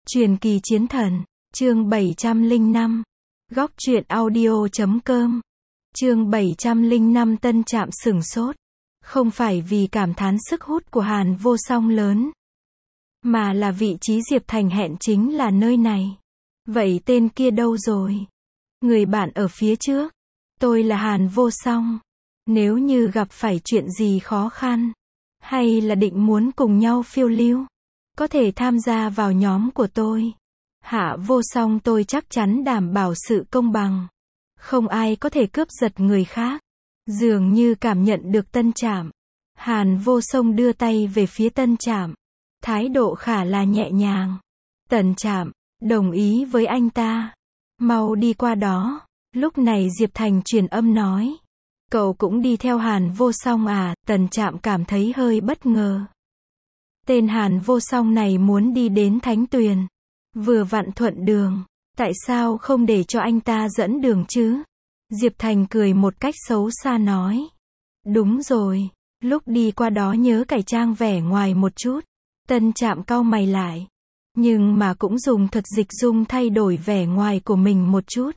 Truyền kỳ chiến thần, chương 705. Góc truyện audio.com. Chương 705 Tân Trạm sửng sốt. Không phải vì cảm thán sức hút của Hàn Vô Song lớn, mà là vị trí Diệp Thành hẹn chính là nơi này. Vậy tên kia đâu rồi? Người bạn ở phía trước. Tôi là Hàn Vô Song. Nếu như gặp phải chuyện gì khó khăn, hay là định muốn cùng nhau phiêu lưu, có thể tham gia vào nhóm của tôi. Hạ Vô Song, tôi chắc chắn đảm bảo sự công bằng. Không ai có thể cướp giật người khác. Dường như cảm nhận được Tân Trạm, Hàn Vô Song đưa tay về phía Tân Trạm. Thái độ khá là nhẹ nhàng. Tân Trạm, đồng ý với anh ta. Mau đi qua đó. Lúc này Diệp Thành truyền âm nói. Cậu cũng đi theo Hàn Vô Song à? Tân Trạm cảm thấy hơi bất ngờ. Tên Hàn Vô Song này muốn đi đến Thánh Tuyền. Vừa vặn thuận đường. Tại sao không để cho anh ta dẫn đường chứ? Diệp Thành cười một cách xấu xa nói. Đúng rồi. Lúc đi qua đó nhớ cải trang vẻ ngoài một chút. Tân Trạm cau mày lại. Nhưng mà cũng dùng thuật dịch dung thay đổi vẻ ngoài của mình một chút.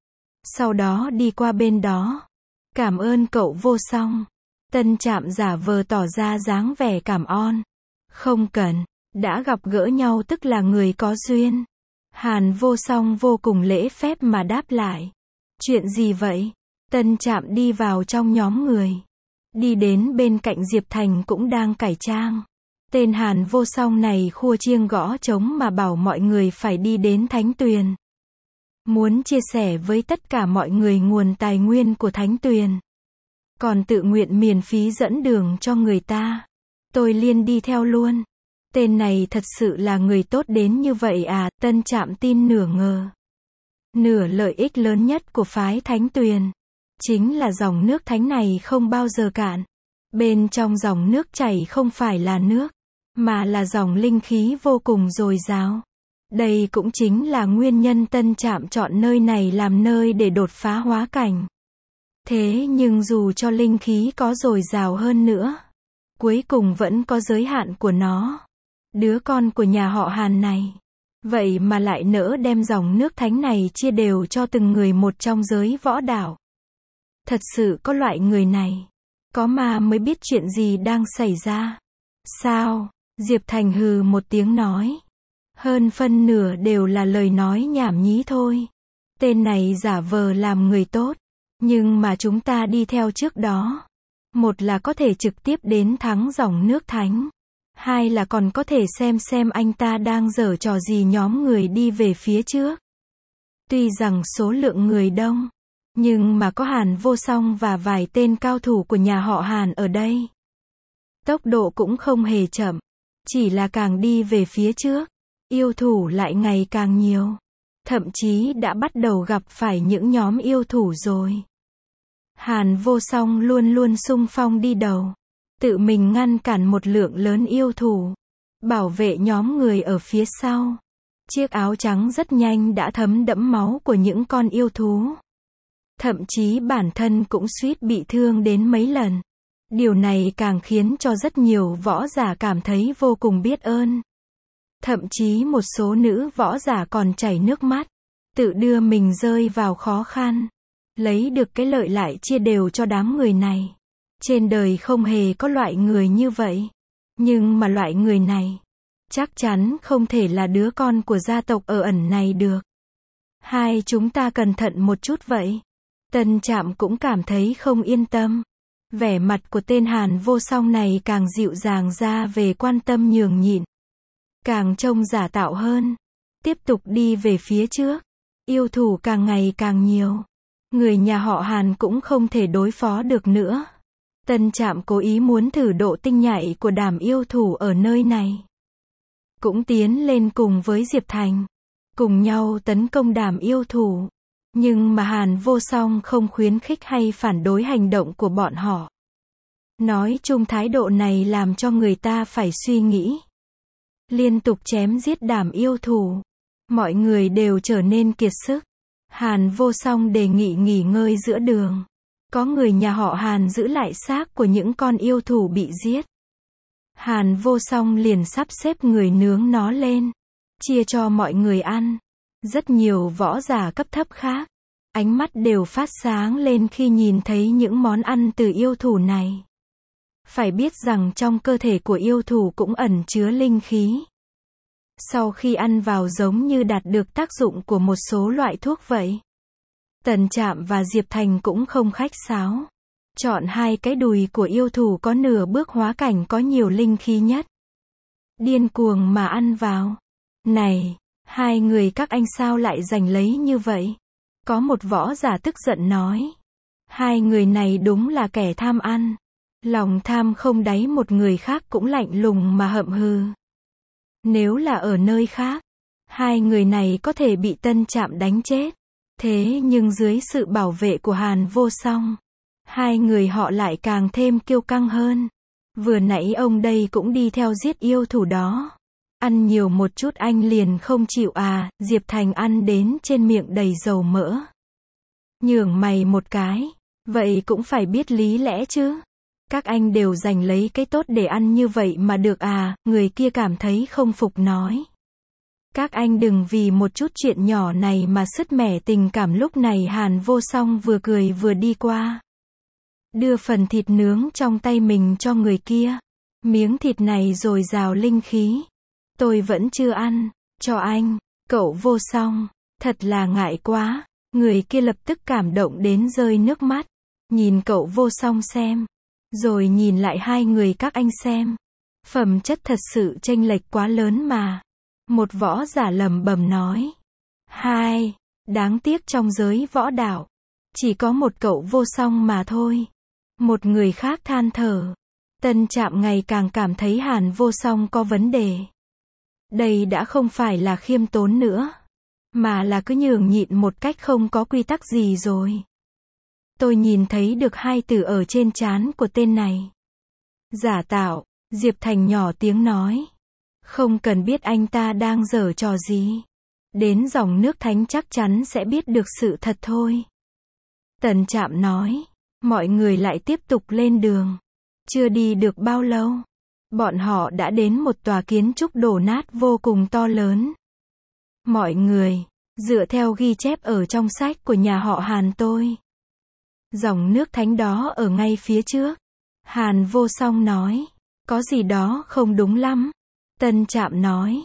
Sau đó đi qua bên đó. Cảm ơn cậu Vô Song. Tân Trạm giả vờ tỏ ra dáng vẻ cảm ơn. Không cần, đã gặp gỡ nhau tức là người có duyên. Hàn Vô Song vô cùng lễ phép mà đáp lại. Chuyện gì vậy? Tân Trạm đi vào trong nhóm người. Đi đến bên cạnh Diệp Thành cũng đang cải trang. Tên Hàn Vô Song này khua chiêng gõ trống mà bảo mọi người phải đi đến Thánh Tuyền. Muốn chia sẻ với tất cả mọi người nguồn tài nguyên của Thánh Tuyền. Còn tự nguyện miễn phí dẫn đường cho người ta. Tôi liền đi theo luôn. Tên này thật sự là người tốt đến như vậy à? Tân Trạm tin nửa ngờ. Nửa lợi ích lớn nhất của phái Thánh Tuyền chính là dòng nước thánh này không bao giờ cạn. Bên trong dòng nước chảy không phải là nước, mà là dòng linh khí vô cùng dồi dào. Đây cũng chính là nguyên nhân Tân Trạm chọn nơi này làm nơi để đột phá hóa cảnh. Thế nhưng dù cho linh khí có dồi dào hơn nữa, cuối cùng vẫn có giới hạn của nó. Đứa con của nhà họ Hàn này, vậy mà lại nỡ đem dòng nước thánh này chia đều cho từng người một trong giới võ đạo. Thật sự có loại người này, có ma mới biết chuyện gì đang xảy ra. Sao? Diệp Thành hừ một tiếng nói. Hơn phân nửa đều là lời nói nhảm nhí thôi. Tên này giả vờ làm người tốt, nhưng mà chúng ta đi theo trước đó. Một là có thể trực tiếp đến thắng dòng nước thánh. Hai là còn có thể xem anh ta đang giở trò gì nhóm người đi về phía trước. Tuy rằng số lượng người đông, nhưng mà có Hàn Vô Song và vài tên cao thủ của nhà họ Hàn ở đây. Tốc độ cũng không hề chậm, chỉ là càng đi về phía trước, yêu thủ lại ngày càng nhiều. Thậm chí đã bắt đầu gặp phải những nhóm yêu thủ rồi. Hàn Vô Song luôn luôn xung phong đi đầu, tự mình ngăn cản một lượng lớn yêu thủ, bảo vệ nhóm người ở phía sau. Chiếc áo trắng rất nhanh đã thấm đẫm máu của những con yêu thú. Thậm chí bản thân cũng suýt bị thương đến mấy lần. Điều này càng khiến cho rất nhiều võ giả cảm thấy vô cùng biết ơn. Thậm chí một số nữ võ giả còn chảy nước mắt, tự đưa mình rơi vào khó khăn. Lấy được cái lợi lại chia đều cho đám người này. Trên đời không hề có loại người như vậy. Nhưng mà loại người này, chắc chắn không thể là đứa con của gia tộc ở ẩn này được. Hai chúng ta cẩn thận một chút vậy. Tân Trạm cũng cảm thấy không yên tâm. Vẻ mặt của tên Hàn Vô Song này càng dịu dàng ra về quan tâm nhường nhịn. Càng trông giả tạo hơn. Tiếp tục đi về phía trước. Yêu thủ càng ngày càng nhiều. Người nhà họ Hàn cũng không thể đối phó được nữa. Tân Trạm cố ý muốn thử độ tinh nhạy của đám yêu thủ ở nơi này. Cũng tiến lên cùng với Diệp Thành. Cùng nhau tấn công đám yêu thủ. Nhưng mà Hàn Vô Song không khuyến khích hay phản đối hành động của bọn họ. Nói chung thái độ này làm cho người ta phải suy nghĩ. Liên tục chém giết đám yêu thủ. Mọi người đều trở nên kiệt sức. Hàn Vô Song đề nghị nghỉ ngơi giữa đường. Có người nhà họ Hàn giữ lại xác của những con yêu thủ bị giết. Hàn Vô Song liền sắp xếp người nướng nó lên. chia cho mọi người ăn. Rất nhiều võ giả cấp thấp khác, ánh mắt đều phát sáng lên khi nhìn thấy những món ăn từ yêu thú này. Phải biết rằng trong cơ thể của yêu thú cũng ẩn chứa linh khí. Sau khi ăn vào giống như đạt được tác dụng của một số loại thuốc vậy. Tần Trạm và Diệp Thành cũng không khách sáo. Chọn hai cái đùi của yêu thú có nửa bước hóa cảnh có nhiều linh khí nhất. Điên cuồng mà ăn vào. Này, hai người các anh sao lại giành lấy như vậy? Có một võ giả tức giận nói. Hai người này đúng là kẻ tham ăn. Lòng tham không đáy, một người khác cũng lạnh lùng mà hậm hừ. Nếu là ở nơi khác, hai người này có thể bị Tân Trạm đánh chết. Thế nhưng dưới sự bảo vệ của Hàn Vô Song, hai người họ lại càng thêm kiêu căng hơn. Vừa nãy ông đây cũng đi theo giết yêu thú đó. Ăn nhiều một chút anh liền không chịu à? Diệp Thành ăn đến trên miệng đầy dầu mỡ. Nhường mày một cái. Vậy cũng phải biết lý lẽ chứ. Các anh đều giành lấy cái tốt để ăn như vậy mà được à? Người kia cảm thấy không phục nói. Các anh đừng vì một chút chuyện nhỏ này mà sứt mẻ tình cảm. Lúc này Hàn Vô Song vừa cười vừa đi qua. Đưa phần thịt nướng trong tay mình cho người kia. Miếng thịt này dồi dào linh khí. Tôi vẫn chưa ăn, cho anh. Cậu Vô Song, thật là ngại quá. Người kia lập tức cảm động đến rơi nước mắt. Nhìn cậu Vô Song xem. Rồi nhìn lại hai người các anh xem. Phẩm chất thật sự chênh lệch quá lớn mà. Một võ giả lẩm bẩm nói. Hai, đáng tiếc trong giới võ đạo. Chỉ có một cậu Vô Song mà thôi. Một người khác than thở. Tân Trạm ngày càng cảm thấy Hàn Vô Song có vấn đề. Đây đã không phải là khiêm tốn nữa. Mà là cứ nhường nhịn một cách không có quy tắc gì rồi. Tôi nhìn thấy được hai từ ở trên trán của tên này. Giả tạo, Diệp Thành nhỏ tiếng nói. Không cần biết anh ta đang giở trò gì. Đến dòng nước thánh chắc chắn sẽ biết được sự thật thôi. Tần Trạm nói. Mọi người lại tiếp tục lên đường. Chưa đi được bao lâu. Bọn họ đã đến một tòa kiến trúc đổ nát vô cùng to lớn. Mọi người, dựa theo ghi chép ở trong sách của nhà họ Hàn tôi. Dòng nước thánh đó ở ngay phía trước. Hàn Vô Song nói. Có gì đó không đúng lắm. Tân Trạm nói.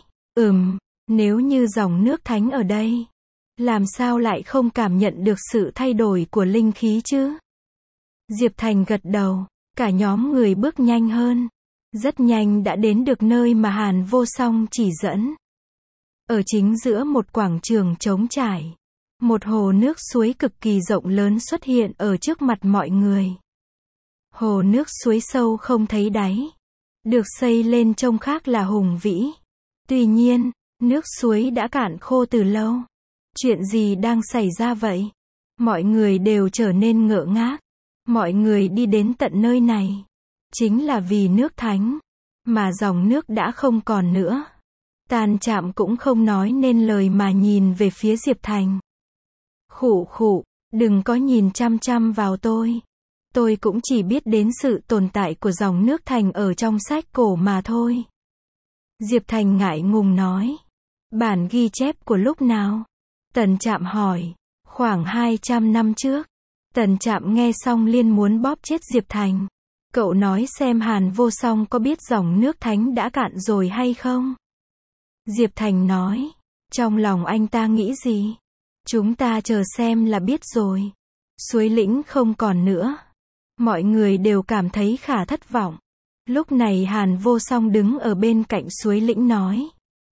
Nếu như dòng nước thánh ở đây. Làm sao lại không cảm nhận được sự thay đổi của linh khí chứ? Diệp Thành gật đầu. Cả nhóm người bước nhanh hơn. Rất nhanh đã đến được nơi mà Hàn Vô Song chỉ dẫn. Ở chính giữa một quảng trường trống trải. Một hồ nước suối cực kỳ rộng lớn xuất hiện ở trước mặt mọi người. Hồ nước suối sâu không thấy đáy. Được xây lên trông khác là hùng vĩ. Tuy nhiên, nước suối đã cạn khô từ lâu. Chuyện gì đang xảy ra vậy? Mọi người đều trở nên ngỡ ngác. Mọi người đi đến tận nơi này. Chính là vì nước thánh. Mà dòng nước đã không còn nữa. Tàn Trạm cũng không nói nên lời mà nhìn về phía Diệp Thành. Khụ khụ, đừng có nhìn chăm chăm vào tôi. Tôi cũng chỉ biết đến sự tồn tại của dòng nước thành ở trong sách cổ mà thôi. Diệp Thành ngại ngùng nói. Bản ghi chép của lúc nào? Tần Trạm hỏi. Khoảng 200 năm trước. Tần Trạm nghe xong liền muốn bóp chết Diệp Thành. Cậu nói xem Hàn Vô Song có biết dòng nước thánh đã cạn rồi hay không? Diệp Thành nói. Trong lòng anh ta nghĩ gì? Chúng ta chờ xem là biết rồi. Suối lĩnh không còn nữa. Mọi người đều cảm thấy khá thất vọng. Lúc này Hàn Vô Song đứng ở bên cạnh suối lĩnh nói.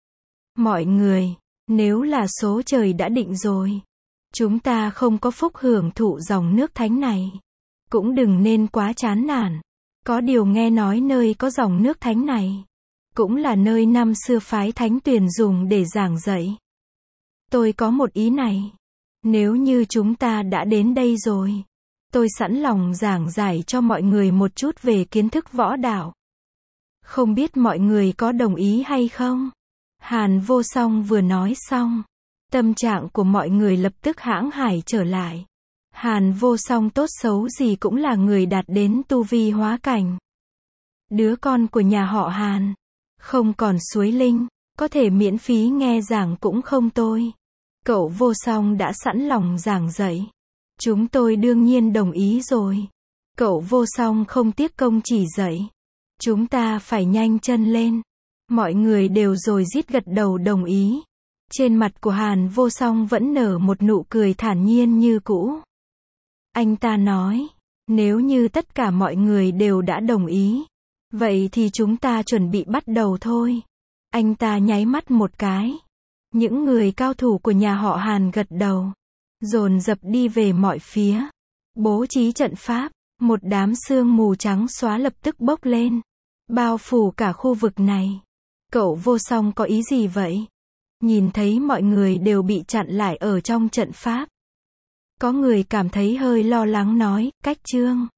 Mọi người, nếu là số trời đã định rồi. Chúng ta không có phúc hưởng thụ dòng nước thánh này. Cũng đừng nên quá chán nản. Có điều nghe nói nơi có dòng nước thánh này. Cũng là nơi năm xưa phái Thánh Tuyền dùng để giảng dạy. Tôi có một ý này. Nếu như chúng ta đã đến đây rồi. Tôi sẵn lòng giảng giải cho mọi người một chút về kiến thức võ đạo. Không biết mọi người có đồng ý hay không? Hàn Vô Song vừa nói xong. Tâm trạng của mọi người lập tức hãng hải trở lại. Hàn Vô Song tốt xấu gì cũng là người đạt đến tu vi hóa cảnh. Đứa con của nhà họ Hàn. Không còn suối linh. Có thể miễn phí nghe giảng cũng không tôi. Cậu Vô Song đã sẵn lòng giảng dạy. Chúng tôi đương nhiên đồng ý rồi. Cậu Vô Song không tiếc công chỉ dạy. Chúng ta phải nhanh chân lên. Mọi người đều rồi rít gật đầu đồng ý. Trên mặt của Hàn Vô Song vẫn nở một nụ cười thản nhiên như cũ. Anh ta nói, nếu như tất cả mọi người đều đã đồng ý, vậy thì chúng ta chuẩn bị bắt đầu thôi. Anh ta nháy mắt một cái. Những người cao thủ của nhà họ Hàn gật đầu, dồn dập đi về mọi phía, bố trí trận pháp. Một đám sương mù trắng xóa lập tức bốc lên, bao phủ cả khu vực này. Cậu Vô Song có ý gì vậy? Nhìn thấy mọi người đều bị chặn lại ở trong trận pháp. Có người cảm thấy hơi lo lắng nói, Cách Trương,